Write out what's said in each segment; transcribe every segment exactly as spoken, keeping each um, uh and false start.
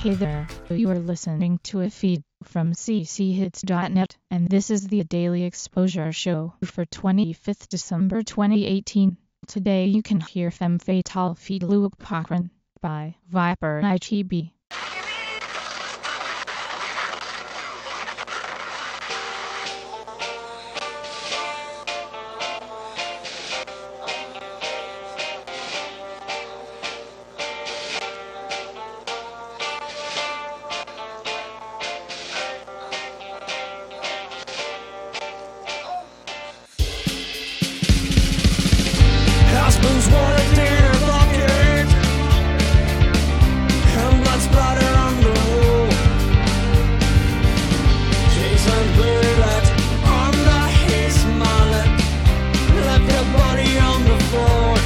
Hey there, you are listening to a feed from c c hits dot net, and this is the Daily Exposure Show for twenty-fifth December twenty eighteen. Today you can hear Femme Fatale feat. Luke Cochran by Viper I T B. Husbands want a dinner bucket and blood splatter on the wall. Jason bullet under his mullet, left her body on the floor.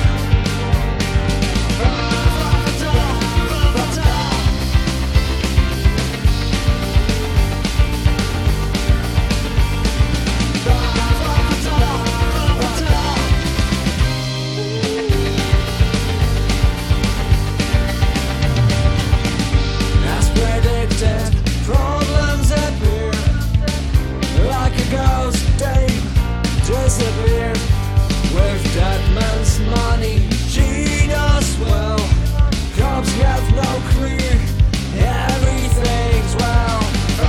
Disappear with that man's money. She does well. Cops have no clue. Everything's well.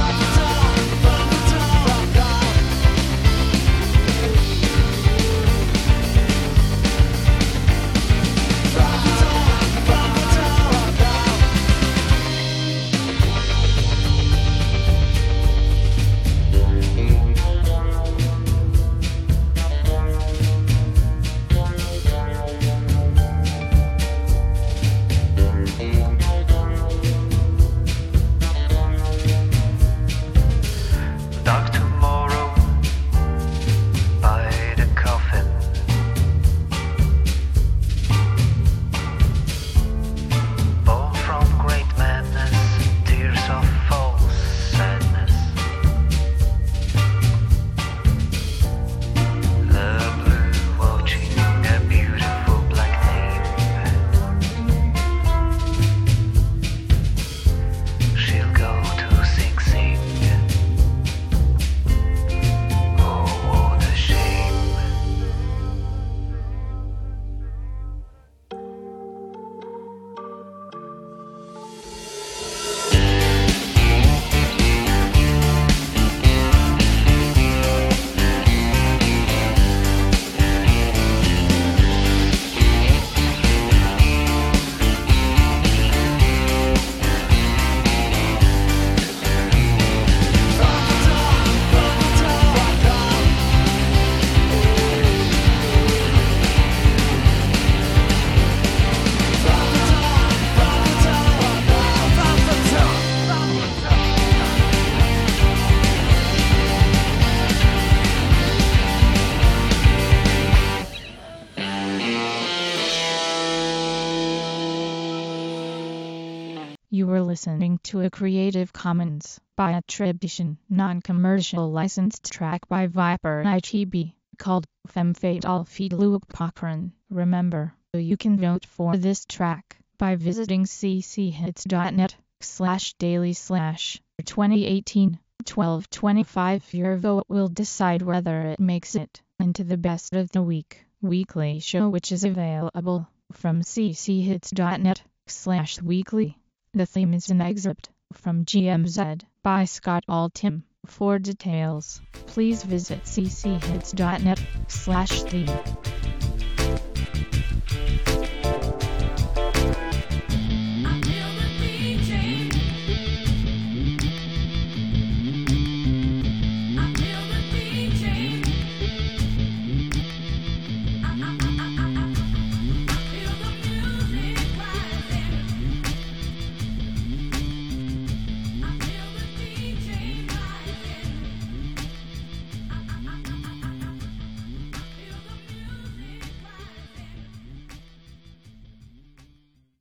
You were listening to a Creative Commons by attribution, non-commercial licensed track by Viper I T B, called Femme Fatale feat. Luke Cochran. Remember, you can vote for this track by visiting c c hits dot net slash daily slash twenty eighteen twelve twenty-five. Your vote will decide whether it makes it into the best of the week weekly show, which is available from c c hits dot net slash weekly. The theme is an excerpt from G M Z by Scott Altham. For details, please visit c c hits dot net slash theme.